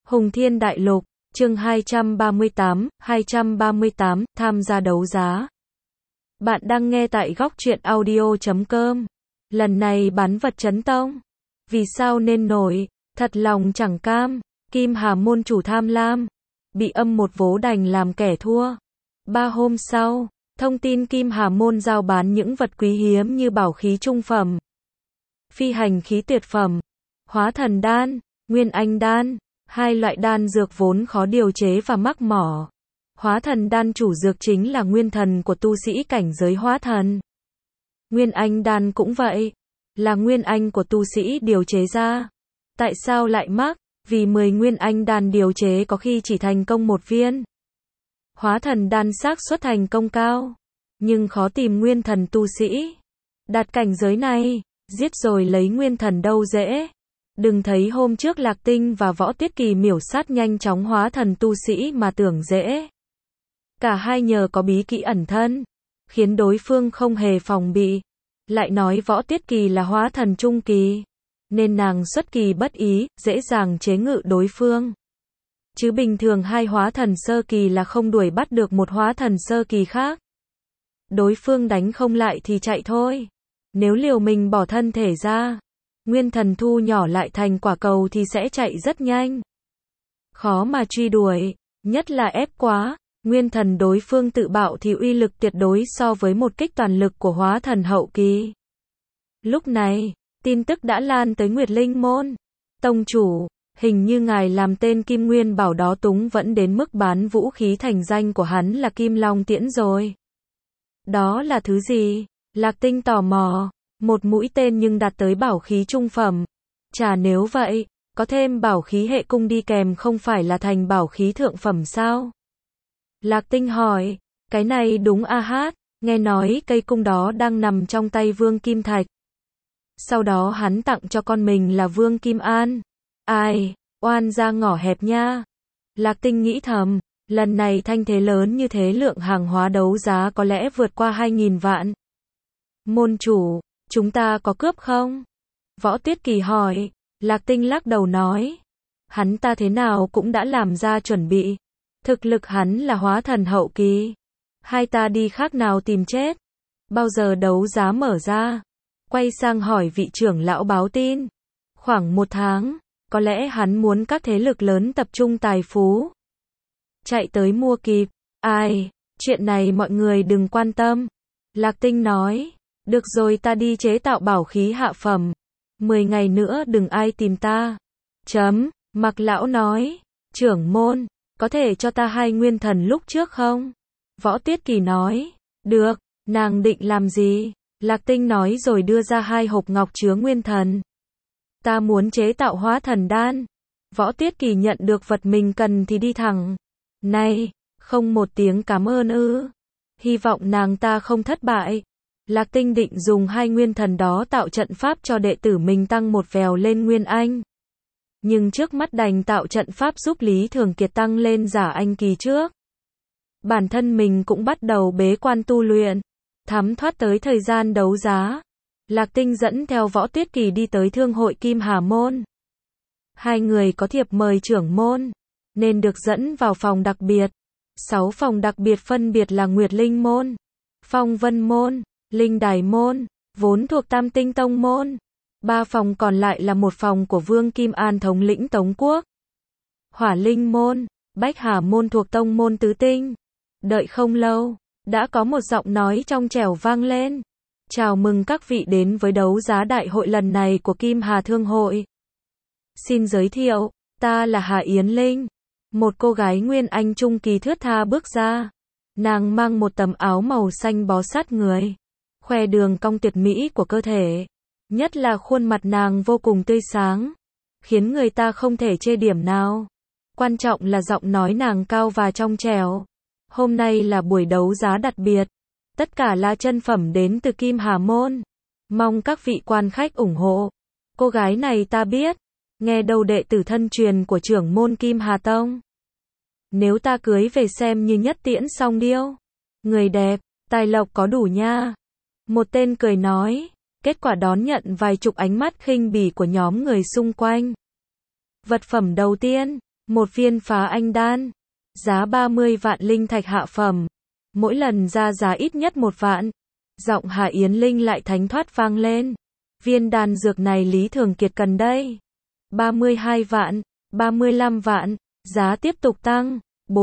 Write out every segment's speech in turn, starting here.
Hùng Thiên Đại Lục, chương 238, tham gia đấu giá. Bạn đang nghe tại góc truyện audio.com. Lần này bán vật chấn tông. Vì sao nên nổi, thật lòng chẳng cam, Kim Hà môn chủ tham lam, bị âm một vố đành làm kẻ thua. 3 hôm sau, thông tin Kim Hà môn giao bán những vật quý hiếm như bảo khí trung phẩm, phi hành khí tuyệt phẩm, hóa thần đan, nguyên anh đan, hai loại đan dược vốn khó điều chế và mắc mỏ. Hóa thần đan chủ dược chính là nguyên thần của tu sĩ cảnh giới hóa thần. Nguyên anh đan cũng vậy, là nguyên anh của tu sĩ điều chế ra. Tại sao lại mắc? Vì 10 nguyên anh đan điều chế có khi chỉ thành công 1 viên. Hóa thần đan xác suất thành công cao, nhưng khó tìm nguyên thần tu sĩ đạt cảnh giới này, giết rồi lấy nguyên thần đâu dễ. Đừng thấy hôm trước Lạc Tinh và Võ Tiết Kỳ miểu sát nhanh chóng hóa thần tu sĩ mà tưởng dễ. Cả hai nhờ có bí kỹ ẩn thân, khiến đối phương không hề phòng bị. Lại nói Võ Tiết Kỳ là hóa thần trung kỳ, nên nàng xuất kỳ bất ý, dễ dàng chế ngự đối phương. Chứ bình thường hai hóa thần sơ kỳ là không đuổi bắt được một hóa thần sơ kỳ khác. Đối phương đánh không lại thì chạy thôi. Nếu liều mình bỏ thân thể ra, nguyên thần thu nhỏ lại thành quả cầu thì sẽ chạy rất nhanh. Khó mà truy đuổi, nhất là ép quá. Nguyên thần đối phương tự bạo thì uy lực tuyệt đối so với một kích toàn lực của hóa thần hậu kỳ. Lúc này, tin tức đã lan tới Nguyệt Linh môn. Tông chủ, hình như ngài làm tên Kim Nguyên Bảo đó túng vẫn đến mức bán vũ khí thành danh của hắn là Kim Long Tiễn rồi. Đó là thứ gì? Lạc Tinh tò mò. Một mũi tên nhưng đạt tới bảo khí trung phẩm. Chả nếu vậy, có thêm bảo khí hệ cung đi kèm không phải là thành bảo khí thượng phẩm sao? Lạc Tinh hỏi, cái này đúng a hát, nghe nói cây cung đó đang nằm trong tay Vương Kim Thạch. Sau đó hắn tặng cho con mình là Vương Kim An. Ai, oan ra ngõ hẹp nha. Lạc Tinh nghĩ thầm, lần này thanh thế lớn như thế lượng hàng hóa đấu giá có lẽ vượt qua 2.000 vạn. Môn chủ, chúng ta có cướp không? Võ Tiết Kỳ hỏi. Lạc Tinh lắc đầu nói, hắn ta thế nào cũng đã làm ra chuẩn bị. Thực lực hắn là hóa thần hậu kỳ. Hai ta đi khác nào tìm chết. Bao giờ đấu giá mở ra? Quay sang hỏi vị trưởng lão báo tin. Khoảng 1 tháng, có lẽ hắn muốn các thế lực lớn tập trung tài phú, chạy tới mua kịp. Ai, chuyện này mọi người đừng quan tâm. Lạc Tinh nói, được rồi ta đi chế tạo bảo khí hạ phẩm. 10 ngày nữa đừng ai tìm ta. Mạc lão nói, trưởng môn, có thể cho ta 2 nguyên thần lúc trước không? Võ Tiết Kỳ nói, được, nàng định làm gì? Lạc Tinh nói rồi đưa ra 2 hộp ngọc chứa nguyên thần. Ta muốn chế tạo hóa thần đan. Võ Tiết Kỳ nhận được vật mình cần thì đi thẳng. Này, không một tiếng cảm ơn ư? Hy vọng nàng ta không thất bại. Lạc Tinh định dùng 2 nguyên thần đó tạo trận pháp cho đệ tử mình tăng một vèo lên nguyên anh. Nhưng trước mắt đành tạo trận pháp giúp Lý Thường Kiệt tăng lên giả anh kỳ trước. Bản thân mình cũng bắt đầu bế quan tu luyện. Thắm thoát tới thời gian đấu giá. Lạc Tinh dẫn theo Võ Tiết Kỳ đi tới thương hội Kim Hà môn. Hai người có thiệp mời trưởng môn, nên được dẫn vào phòng đặc biệt. 6 phòng đặc biệt phân biệt là Nguyệt Linh môn, Phong Vân môn, Linh Đài môn, vốn thuộc Tam Tinh tông môn. 3 phòng còn lại là một phòng của Vương Kim An thống lĩnh Tống quốc. Hỏa Linh môn, Bách Hà môn thuộc tông môn Tứ Tinh. Đợi không lâu, đã có một giọng nói trong trẻo vang lên. Chào mừng các vị đến với đấu giá đại hội lần này của Kim Hà Thương hội. Xin giới thiệu, ta là Hà Yến Linh. Một cô gái nguyên anh trung kỳ thướt tha bước ra. Nàng mang một tấm áo màu xanh bó sát người, khoe đường cong tuyệt mỹ của cơ thể. Nhất là khuôn mặt nàng vô cùng tươi sáng, khiến người ta không thể chê điểm nào. Quan trọng là giọng nói nàng cao và trong trẻo. Hôm nay là buổi đấu giá đặc biệt. Tất cả là chân phẩm đến từ Kim Hà môn. Mong các vị quan khách ủng hộ. Cô gái này ta biết, nghe đầu đệ tử thân truyền của trưởng môn Kim Hà Tông. Nếu ta cưới về xem như nhất tiễn song điêu. Người đẹp, tài lộc có đủ nha. Một tên cười nói. Kết quả đón nhận vài chục ánh mắt khinh bỉ của nhóm người xung quanh. Vật phẩm đầu tiên, Một viên phá anh đan. Giá 30 vạn linh thạch hạ phẩm. Mỗi lần ra giá ít nhất 1 vạn. Giọng Hà Yến Linh lại thánh thoát vang lên. Viên đan dược này Lý Thường Kiệt cần đây. 32 vạn, 35 vạn, giá tiếp tục tăng,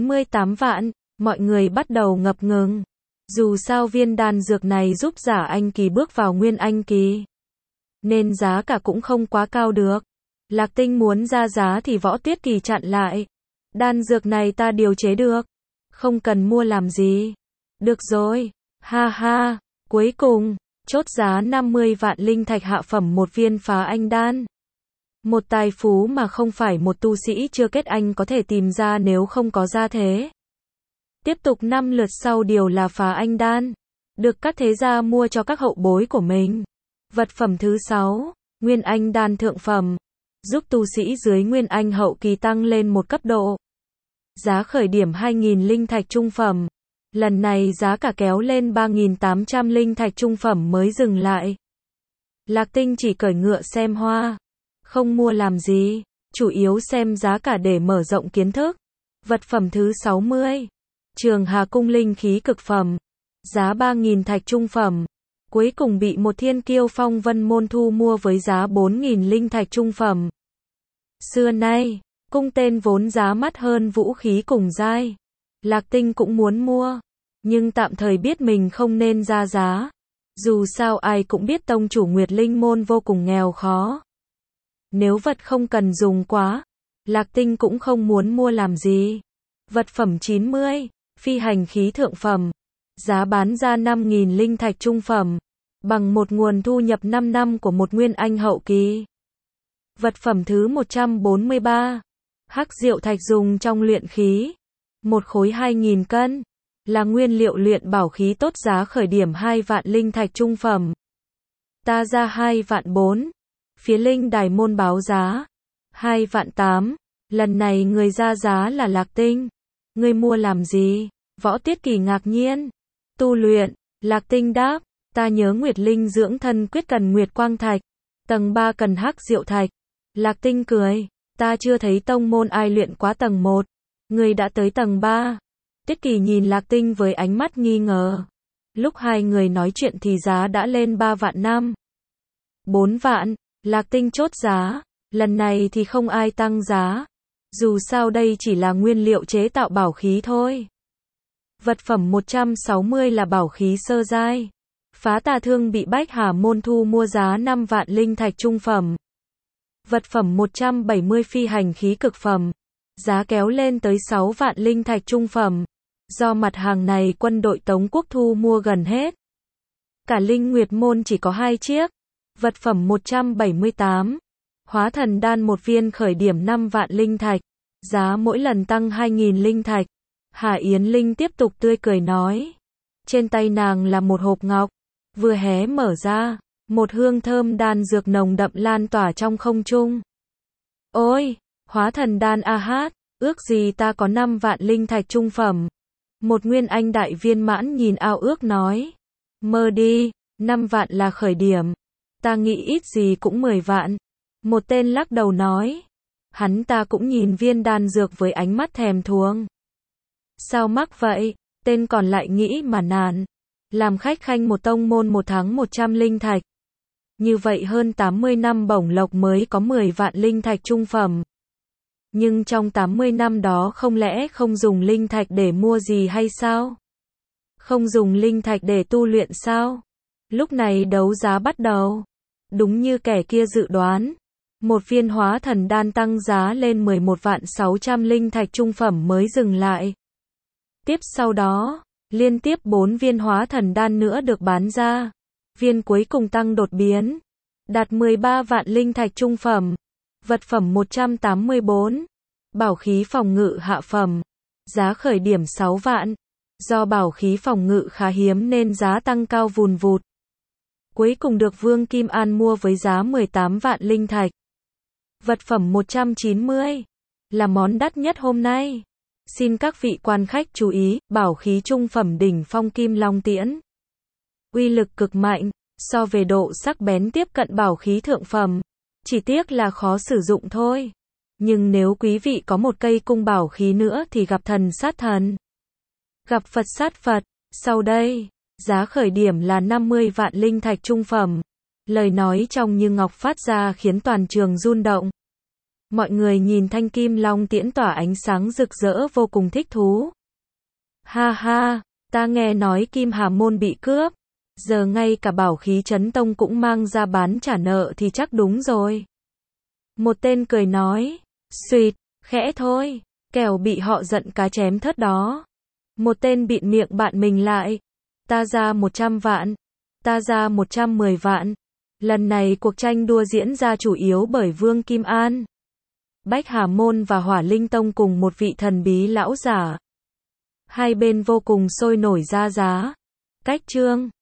48 vạn, mọi người bắt đầu ngập ngừng. Dù sao viên đan dược này giúp giả anh kỳ bước vào nguyên anh kỳ, nên giá cả cũng không quá cao được. Lạc Tinh muốn ra giá thì Võ Tiết Kỳ chặn lại. Đan dược này ta điều chế được, không cần mua làm gì. Được rồi, ha ha, cuối cùng, chốt giá 50 vạn linh thạch hạ phẩm một viên phá anh đan. Một tài phú mà không phải một tu sĩ chưa kết anh có thể tìm ra nếu không có gia thế. Tiếp tục 5 lượt sau điều là phá anh đan, được các thế gia mua cho các hậu bối của mình. Vật phẩm thứ 6, Nguyên Anh đan thượng phẩm, giúp tu sĩ dưới Nguyên Anh hậu kỳ tăng lên một cấp độ. Giá khởi điểm 2.000 linh thạch trung phẩm. Lần này giá cả kéo lên 3.800 linh thạch trung phẩm mới dừng lại. Lạc Tinh chỉ cởi ngựa xem hoa, không mua làm gì, chủ yếu xem giá cả để mở rộng kiến thức. Vật phẩm thứ 60, Trường Hà cung linh khí cực phẩm, giá 3.000 thạch trung phẩm, cuối cùng bị một thiên kiêu Phong Vân môn thu mua với giá 4.000 linh thạch trung phẩm. Xưa nay, cung tên vốn giá mắc hơn vũ khí cùng giai. Lạc Tinh cũng muốn mua, nhưng tạm thời biết mình không nên ra giá. Dù sao ai cũng biết tông chủ Nguyệt Linh môn vô cùng nghèo khó. Nếu vật không cần dùng quá, Lạc Tinh cũng không muốn mua làm gì. Vật phẩm 90, phi hành khí thượng phẩm, giá bán ra 5.000 linh thạch trung phẩm, bằng một nguồn thu nhập 5 năm của một nguyên anh hậu kỳ. Vật phẩm thứ 143, hắc diệu thạch dùng trong luyện khí, một khối 2.000 cân, là nguyên liệu luyện bảo khí tốt, giá khởi điểm 2 vạn linh thạch trung phẩm. Ta ra 2 vạn 4, phía linh đài môn báo giá 2 vạn 8, lần này người ra giá là Lạc Tinh. Ngươi mua làm gì? Võ Tiết Kỳ ngạc nhiên. Tu luyện, Lạc Tinh đáp, ta nhớ Nguyệt Linh dưỡng thân quyết cần Nguyệt Quang Thạch, tầng 3 cần hắc diệu thạch. Lạc Tinh cười, ta chưa thấy tông môn ai luyện quá tầng 1, ngươi đã tới tầng 3. Tiết Kỳ nhìn Lạc Tinh với ánh mắt nghi ngờ. Lúc hai người nói chuyện thì giá đã lên 3 vạn 5. 4 vạn, Lạc Tinh chốt giá, lần này thì không ai tăng giá. Dù sao đây chỉ là nguyên liệu chế tạo bảo khí thôi. Vật phẩm 160 là bảo khí sơ giai. Phá tà thương bị Bách Hà môn thu mua giá 5 vạn linh thạch trung phẩm. Vật phẩm 170 phi hành khí cực phẩm, giá kéo lên tới 6 vạn linh thạch trung phẩm. Do mặt hàng này quân đội Tống Quốc thu mua gần hết. Cả Linh Nguyệt môn chỉ có 2 chiếc. Vật phẩm 178, hóa thần đan một viên khởi điểm 5 vạn linh thạch, giá mỗi lần tăng 2.000 linh thạch. Hà Yến Linh tiếp tục tươi cười nói. Trên tay nàng là một hộp ngọc, vừa hé mở ra, một hương thơm đan dược nồng đậm lan tỏa trong không trung. Ôi, hóa thần đan a hát, ước gì ta có 5 vạn linh thạch trung phẩm. Một nguyên anh đại viên mãn nhìn ao ước nói. Mơ đi, 5 vạn là khởi điểm. Ta nghĩ ít gì cũng 10 vạn. Một tên lắc đầu nói. Hắn ta cũng nhìn viên đan dược với ánh mắt thèm thuồng. Sao mắc vậy? Tên còn lại nghĩ mà nản. Làm khách khanh một tông môn một tháng 100 linh thạch. Như vậy hơn 80 năm bổng lộc mới có 10 vạn linh thạch trung phẩm. Nhưng trong 80 năm đó không lẽ không dùng linh thạch để mua gì hay sao? Không dùng linh thạch để tu luyện sao? Lúc này đấu giá bắt đầu. Đúng như kẻ kia dự đoán. Một viên hóa thần đan tăng giá lên 11 vạn 600 linh thạch trung phẩm mới dừng lại. Tiếp sau đó, liên tiếp 4 viên hóa thần đan nữa được bán ra. Viên cuối cùng tăng đột biến, đạt 13 vạn linh thạch trung phẩm. Vật phẩm 184, bảo khí phòng ngự hạ phẩm, giá khởi điểm 6 vạn. Do bảo khí phòng ngự khá hiếm nên giá tăng cao vùn vụt. Cuối cùng được Vương Kim An mua với giá 18 vạn linh thạch. Vật phẩm 190 là món đắt nhất hôm nay. Xin các vị quan khách chú ý, bảo khí trung phẩm đỉnh phong Kim Long Tiễn. Uy lực cực mạnh, so về độ sắc bén tiếp cận bảo khí thượng phẩm. Chỉ tiếc là khó sử dụng thôi. Nhưng nếu quý vị có một cây cung bảo khí nữa thì gặp thần sát thần, gặp Phật sát Phật. Sau đây, giá khởi điểm là 50 vạn linh thạch trung phẩm. Lời nói trong Như Ngọc phát ra khiến toàn trường rung động. Mọi người nhìn thanh kim long tiễn tỏa ánh sáng rực rỡ vô cùng thích thú. Ha ha, ta nghe nói Kim Hà Môn bị cướp, giờ ngay cả bảo khí Chấn Tông cũng mang ra bán trả nợ thì chắc đúng rồi. Một tên cười nói, suýt, khẽ thôi, kẻo bị họ giận cá chém thớt đó. Một tên bịt miệng bạn mình lại, ta ra 100 vạn, ta ra 110 vạn. Lần này cuộc tranh đua diễn ra chủ yếu bởi Vương Kim An, Bách Hà Môn và Hỏa Linh Tông cùng một vị thần bí lão giả. Hai bên vô cùng sôi nổi ra giá. Cách chương